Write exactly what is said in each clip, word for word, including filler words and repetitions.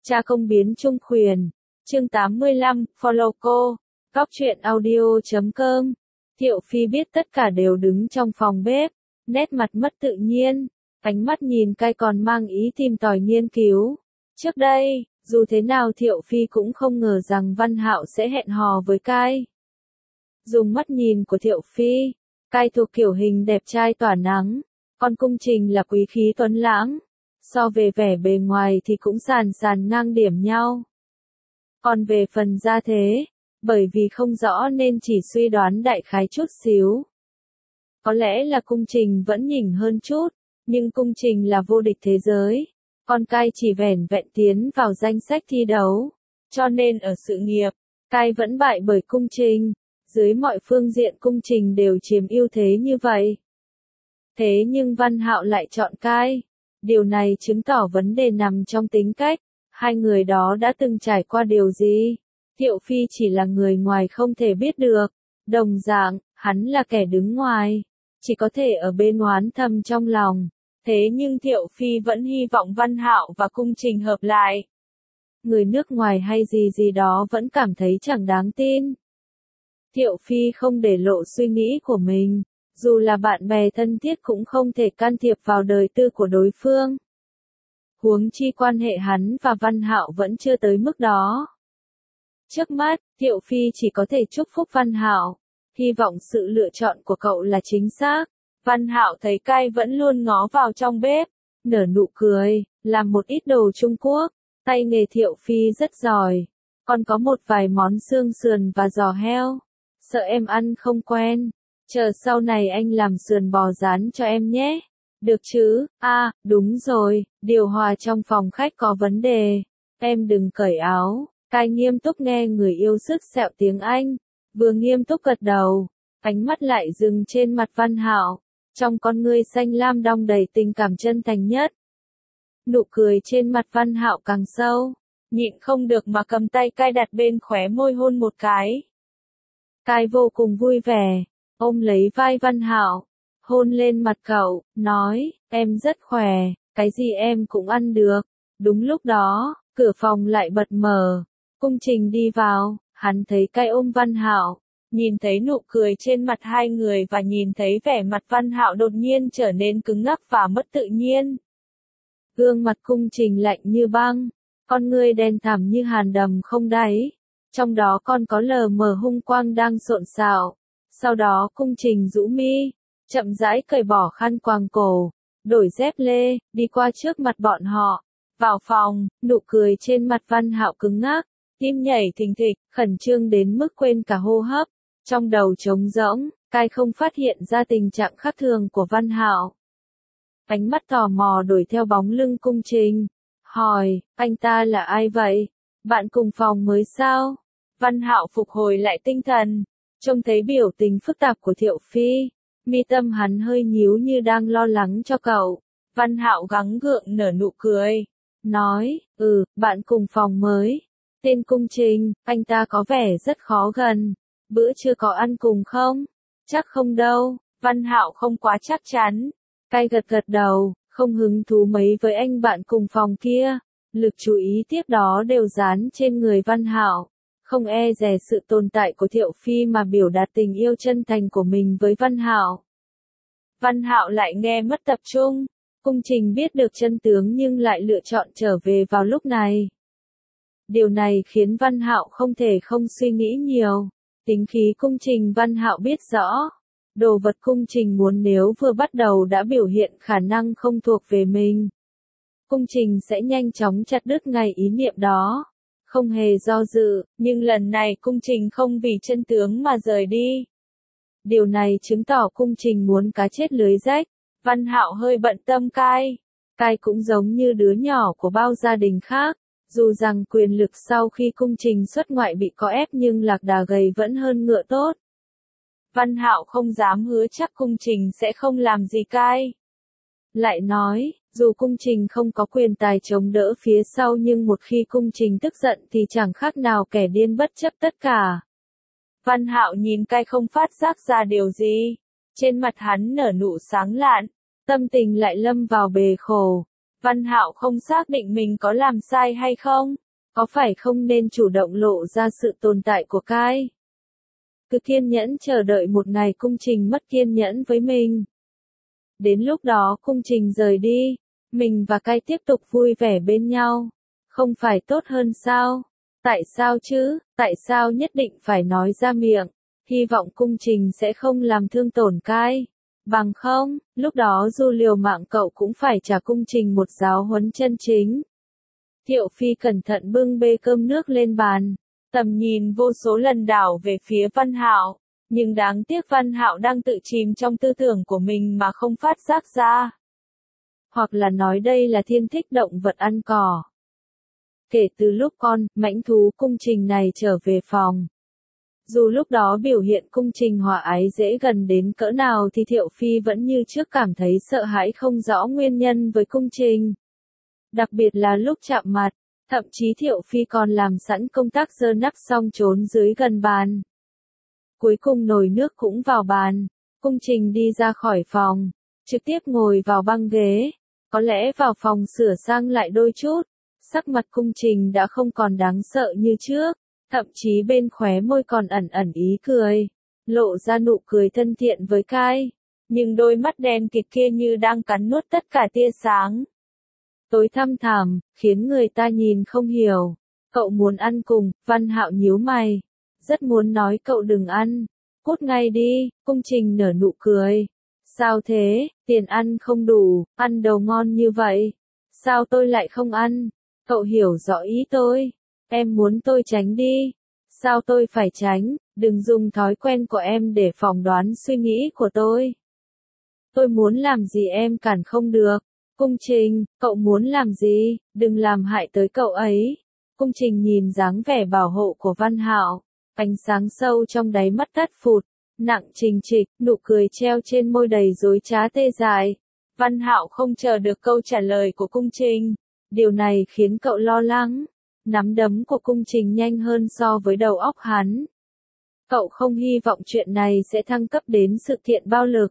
Cha công biến trung khuyển. Chương tám mươi lăm, follow cô. Góc truyện audio chấm com. Thiệu Phi biết tất cả đều đứng trong phòng bếp, nét mặt mất tự nhiên, ánh mắt nhìn cai còn mang ý tìm tòi nghiên cứu. Trước đây, dù thế nào Thiệu Phi cũng không ngờ rằng Văn Hạo sẽ hẹn hò với cai. Dùng mắt nhìn của Thiệu Phi, cai thuộc kiểu hình đẹp trai tỏa nắng, còn Cung Trình là quý khí tuấn lãng. So về vẻ bề ngoài thì cũng sàn sàn ngang điểm nhau. Còn về phần gia thế, bởi vì không rõ nên chỉ suy đoán đại khái chút xíu. Có lẽ là Cung Trình vẫn nhỉnh hơn chút, nhưng Cung Trình là vô địch thế giới, còn cai chỉ vẻn vẹn tiến vào danh sách thi đấu, cho nên ở sự nghiệp, cai vẫn bại bởi Cung Trình. Dưới mọi phương diện Cung Trình đều chiếm ưu thế như vậy. Thế nhưng Văn Hạo lại chọn cai. Điều này chứng tỏ vấn đề nằm trong tính cách, hai người đó đã từng trải qua điều gì. Thiệu Phi chỉ là người ngoài không thể biết được, đồng dạng, hắn là kẻ đứng ngoài, chỉ có thể ở bên oán thầm trong lòng. Thế nhưng Thiệu Phi vẫn hy vọng Văn Hạo và Cung Trình hợp lại. Người nước ngoài hay gì gì đó vẫn cảm thấy chẳng đáng tin. Thiệu Phi không để lộ suy nghĩ của mình. Dù là bạn bè thân thiết cũng không thể can thiệp vào đời tư của đối phương. Huống chi quan hệ hắn và Văn Hạo vẫn chưa tới mức đó. Trước mắt, Thiệu Phi chỉ có thể chúc phúc Văn Hạo, hy vọng sự lựa chọn của cậu là chính xác. Văn Hạo thấy cai vẫn luôn ngó vào trong bếp, nở nụ cười, làm một ít đồ Trung Quốc, tay nghề Thiệu Phi rất giỏi, còn có một vài món xương sườn và giò heo. Sợ em ăn không quen. Chờ sau này anh làm sườn bò rán cho em nhé. Được chứ? À, đúng rồi, điều hòa trong phòng khách có vấn đề. Em đừng cởi áo. Cai nghiêm túc nghe người yêu sức sẹo tiếng Anh. Vừa nghiêm túc gật đầu, ánh mắt lại dừng trên mặt Văn Hạo. Trong con ngươi xanh lam đong đầy tình cảm chân thành nhất. Nụ cười trên mặt Văn Hạo càng sâu. Nhịn không được mà cầm tay cai đặt bên khóe môi hôn một cái. Cai vô cùng vui vẻ. Ôm lấy vai Văn Hạo, hôn lên mặt cậu, nói, em rất khỏe, cái gì em cũng ăn được. Đúng lúc đó, cửa phòng lại bật mở, Cung Trình đi vào, hắn thấy cai ôm Văn Hạo, nhìn thấy nụ cười trên mặt hai người và nhìn thấy vẻ mặt Văn Hạo đột nhiên trở nên cứng ngắc và mất tự nhiên. Gương mặt Cung Trình lạnh như băng, con ngươi đen thẳm như hàn đầm không đáy, trong đó còn có lờ mờ hung quang đang xộn xạo. Sau đó Cung Trình rũ mi, chậm rãi cởi bỏ khăn quàng cổ, đổi dép lê, đi qua trước mặt bọn họ. Vào phòng, nụ cười trên mặt Văn Hạo cứng ngắc, tim nhảy thình thịch, khẩn trương đến mức quên cả hô hấp. Trong đầu trống rỗng, cai không phát hiện ra tình trạng khác thường của Văn Hạo. Ánh mắt tò mò đuổi theo bóng lưng Cung Trình, hỏi, anh ta là ai vậy? Bạn cùng phòng mới sao? Văn Hạo phục hồi lại tinh thần. Trông thấy biểu tình phức tạp của Thiệu Phi, mi tâm hắn hơi nhíu như đang lo lắng cho cậu. Văn Hạo gắng gượng nở nụ cười, nói, ừ, bạn cùng phòng mới. Tên Cung Trình, anh ta có vẻ rất khó gần. Bữa trưa có ăn cùng không? Chắc không đâu. Văn Hạo không quá chắc chắn. Cai gật gật đầu, không hứng thú mấy với anh bạn cùng phòng kia. Lực chú ý tiếp đó đều dán trên người Văn Hạo. Không e dè sự tồn tại của Thiệu Phi mà biểu đạt tình yêu chân thành của mình với Văn Hạo. Văn Hạo lại nghe mất tập trung. Cung Trình biết được chân tướng nhưng lại lựa chọn trở về vào lúc này. Điều này khiến Văn Hạo không thể không suy nghĩ nhiều. Tính khí Cung Trình Văn Hạo biết rõ. Đồ vật Cung Trình muốn nếu vừa bắt đầu đã biểu hiện khả năng không thuộc về mình, Cung Trình sẽ nhanh chóng chặt đứt ngay ý niệm đó. Không hề do dự, nhưng lần này Cung Trình không vì chân tướng mà rời đi. Điều này chứng tỏ Cung Trình muốn cá chết lưới rách. Văn Hạo hơi bận tâm cai. Cai cũng giống như đứa nhỏ của bao gia đình khác. Dù rằng quyền lực sau khi Cung Trình xuất ngoại bị có ép nhưng lạc đà gầy vẫn hơn ngựa tốt. Văn Hạo không dám hứa chắc Cung Trình sẽ không làm gì cai. Lại nói, dù Cung Trình không có quyền tài chống đỡ phía sau nhưng một khi Cung Trình tức giận thì chẳng khác nào kẻ điên bất chấp tất cả. Văn Hạo nhìn cai không phát giác ra điều gì. Trên mặt hắn nở nụ sáng lạn, tâm tình lại lâm vào bề khổ. Văn Hạo không xác định mình có làm sai hay không, có phải không nên chủ động lộ ra sự tồn tại của Kai. Cứ kiên nhẫn chờ đợi một ngày Cung Trình mất kiên nhẫn với mình. Đến lúc đó Cung Trình rời đi, mình và Kai tiếp tục vui vẻ bên nhau. Không phải tốt hơn sao? Tại sao chứ? Tại sao nhất định phải nói ra miệng? Hy vọng Cung Trình sẽ không làm thương tổn Kai. Bằng không, lúc đó dù liều mạng cậu cũng phải trả Cung Trình một giáo huấn chân chính. Thiệu Phi cẩn thận bưng bê cơm nước lên bàn, tầm nhìn vô số lần đảo về phía Văn Hạo, nhưng đáng tiếc Văn Hạo đang tự chìm trong tư tưởng của mình mà không phát giác ra. Hoặc là nói đây là thiên thích động vật ăn cỏ. Kể từ lúc con, mãnh thú Cung Trình này trở về phòng. Dù lúc đó biểu hiện Cung Trình hòa ái dễ gần đến cỡ nào thì Thiệu Phi vẫn như trước cảm thấy sợ hãi không rõ nguyên nhân với Cung Trình. Đặc biệt là lúc chạm mặt, thậm chí Thiệu Phi còn làm sẵn công tác giơ nắp xong trốn dưới gần bàn. Cuối cùng nồi nước cũng vào bàn, Cung Trình đi ra khỏi phòng, trực tiếp ngồi vào băng ghế, có lẽ vào phòng sửa sang lại đôi chút, sắc mặt Cung Trình đã không còn đáng sợ như trước, thậm chí bên khóe môi còn ẩn ẩn ý cười, lộ ra nụ cười thân thiện với Kai, nhưng đôi mắt đen kịt kia như đang cắn nuốt tất cả tia sáng. Tối thăm thẳm, khiến người ta nhìn không hiểu. Cậu muốn ăn cùng, Văn Hạo nhíu mày. Rất muốn nói cậu đừng ăn. Cút ngay đi, Cung Trình nở nụ cười. Sao thế, tiền ăn không đủ, ăn đồ ngon như vậy. Sao tôi lại không ăn? Cậu hiểu rõ ý tôi. Em muốn tôi tránh đi. Sao tôi phải tránh, đừng dùng thói quen của em để phỏng đoán suy nghĩ của tôi. Tôi muốn làm gì em cản không được. Cung Trình, cậu muốn làm gì, đừng làm hại tới cậu ấy. Cung Trình nhìn dáng vẻ bảo hộ của Văn Hạo, ánh sáng sâu trong đáy mắt tắt phụt, nặng trình trịch, nụ cười treo trên môi đầy dối trá tê dại. Văn Hạo không chờ được câu trả lời của Cung Trình. Điều này khiến cậu lo lắng. Nắm đấm của Cung Trình nhanh hơn so với đầu óc hắn. Cậu không hy vọng chuyện này sẽ thăng cấp đến sự kiện暴lực.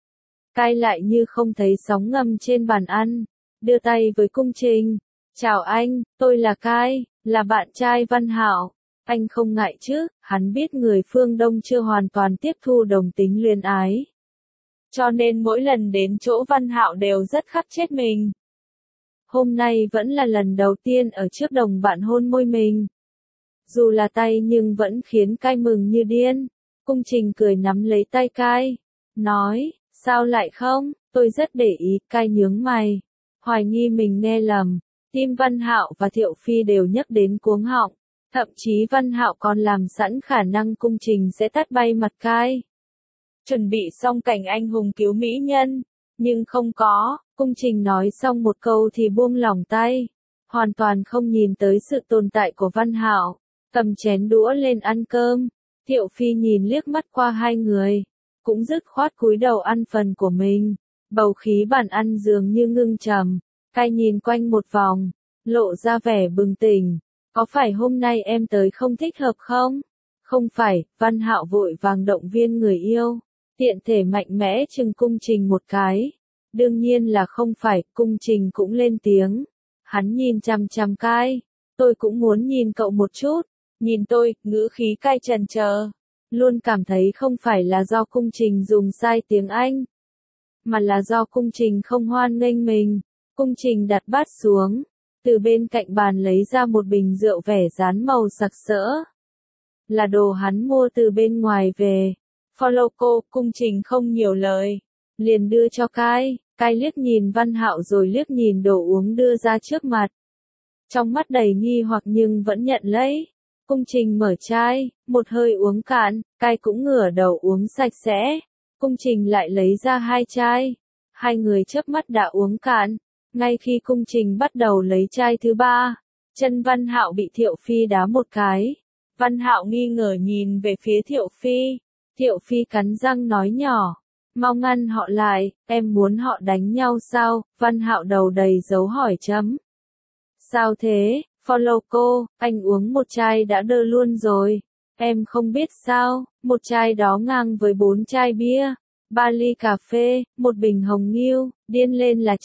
Kai lại như không thấy sóng ngầm trên bàn ăn, đưa tay với Cung Trình. Chào anh, tôi là Kai, là bạn trai Văn Hạo. Anh không ngại chứ, hắn biết người phương Đông chưa hoàn toàn tiếp thu đồng tính luyến ái. Cho nên mỗi lần đến chỗ Văn Hạo đều rất khắc chết mình. Hôm nay vẫn là lần đầu tiên ở trước đồng bạn hôn môi mình. Dù là tay nhưng vẫn khiến Kai mừng như điên. Cung Trình cười nắm lấy tay Kai, nói, sao lại không, tôi rất để ý. Kai nhướng mày, hoài nghi mình nghe lầm. Tim Văn Hạo và Thiệu Phi đều nhắc đến cuống họng. Thậm chí Văn Hạo còn làm sẵn khả năng Cung Trình sẽ tát bay mặt Kai. Chuẩn bị xong cảnh anh hùng cứu mỹ nhân, nhưng không có. Cung Trình nói xong một câu thì buông lỏng tay, hoàn toàn không nhìn tới sự tồn tại của Văn Hạo, cầm chén đũa lên ăn cơm. Thiệu Phi nhìn liếc mắt qua hai người, cũng dứt khoát cúi đầu ăn phần của mình. Bầu khí bàn ăn dường như ngưng trầm. Kai nhìn quanh một vòng, lộ ra vẻ bừng tỉnh. Có phải hôm nay em tới không thích hợp không? Không phải, Văn Hạo vội vàng động viên người yêu, tiện thể mạnh mẽ chừng Cung Trình một cái. Đương nhiên là không phải, Cung Trình cũng lên tiếng. Hắn nhìn chằm chằm Kai, tôi cũng muốn nhìn cậu một chút. Nhìn tôi, ngữ khí Kai chần chờ, luôn cảm thấy không phải là do Cung Trình dùng sai tiếng Anh, mà là do Cung Trình không hoan nghênh mình. Cung Trình đặt bát xuống, từ bên cạnh bàn lấy ra một bình rượu vẻ dán màu sặc sỡ. Là đồ hắn mua từ bên ngoài về. Follow cô, Cung Trình không nhiều lời, liền đưa cho Kai. Kai liếc nhìn Văn Hạo rồi liếc nhìn đồ uống đưa ra trước mặt. Trong mắt đầy nghi hoặc nhưng vẫn nhận lấy. Cung Trình mở chai, một hơi uống cạn, Kai cũng ngửa đầu uống sạch sẽ. Cung Trình lại lấy ra hai chai. Hai người chớp mắt đã uống cạn. Ngay khi Cung Trình bắt đầu lấy chai thứ ba, chân Văn Hạo bị Thiệu Phi đá một cái. Văn Hạo nghi ngờ nhìn về phía Thiệu Phi. Thiệu Phi cắn răng nói nhỏ, mau ngăn họ lại, em muốn họ đánh nhau sao? Văn Hạo đầu đầy dấu hỏi chấm. Sao thế, follow cô, anh uống một chai đã đơ luôn rồi. Em không biết sao, một chai đó ngang với bốn chai bia, ba ly cà phê, một bình hồng nghiêu, điên lên là chết.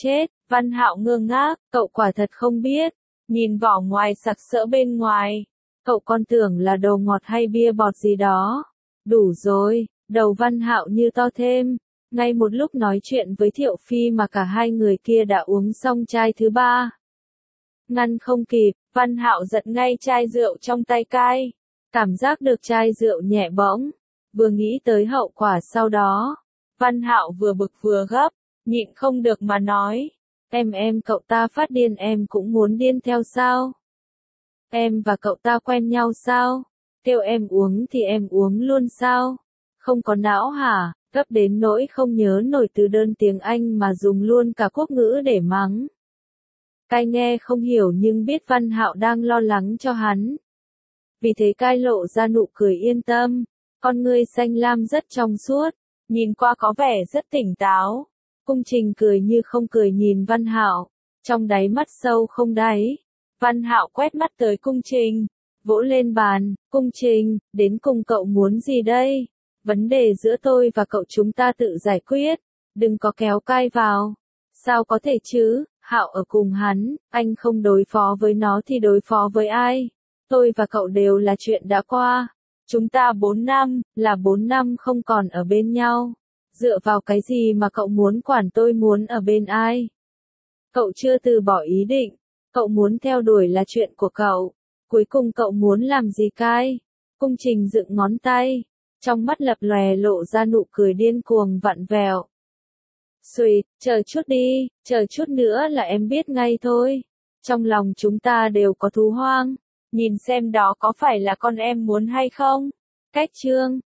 Văn Hạo ngơ ngác, cậu quả thật không biết. Nhìn vỏ ngoài sặc sỡ bên ngoài. Cậu còn tưởng là đồ ngọt hay bia bọt gì đó. Đủ rồi, đầu Văn Hạo như to thêm. Ngay một lúc nói chuyện với Thiệu Phi mà cả hai người kia đã uống xong chai thứ ba. Ngăn không kịp, Văn Hạo giật ngay chai rượu trong tay cai. Cảm giác được chai rượu nhẹ bỗng. Vừa nghĩ tới hậu quả sau đó. Văn Hạo vừa bực vừa gấp, nhịn không được mà nói. Em em cậu ta phát điên em cũng muốn điên theo sao? Em và cậu ta quen nhau sao? Kêu em uống thì em uống luôn sao? Không có não hả? Gấp đến nỗi không nhớ nổi từ đơn tiếng Anh mà dùng luôn cả quốc ngữ để mắng. Cai nghe không hiểu nhưng biết Văn Hạo đang lo lắng cho hắn. Vì thế cai lộ ra nụ cười yên tâm, con ngươi xanh lam rất trong suốt, nhìn qua có vẻ rất tỉnh táo. Cung Trình cười như không cười nhìn Văn Hạo, trong đáy mắt sâu không đáy. Văn Hạo quét mắt tới Cung Trình, vỗ lên bàn, Cung Trình, đến cùng cậu muốn gì đây? Vấn đề giữa tôi và cậu chúng ta tự giải quyết, đừng có kéo cai vào. Sao có thể chứ, Hạo ở cùng hắn, anh không đối phó với nó thì đối phó với ai? Tôi và cậu đều là chuyện đã qua. Chúng ta bốn năm, là bốn năm không còn ở bên nhau. Dựa vào cái gì mà cậu muốn quản tôi muốn ở bên ai? Cậu chưa từ bỏ ý định. Cậu muốn theo đuổi là chuyện của cậu. Cuối cùng cậu muốn làm gì cai? Cung Trình dựng ngón tay. Trong mắt lập lòe lộ ra nụ cười điên cuồng vặn vẹo. Xuyệt, chờ chút đi, chờ chút nữa là em biết ngay thôi. Trong lòng chúng ta đều có thú hoang. Nhìn xem đó có phải là con em muốn hay không? Cách chương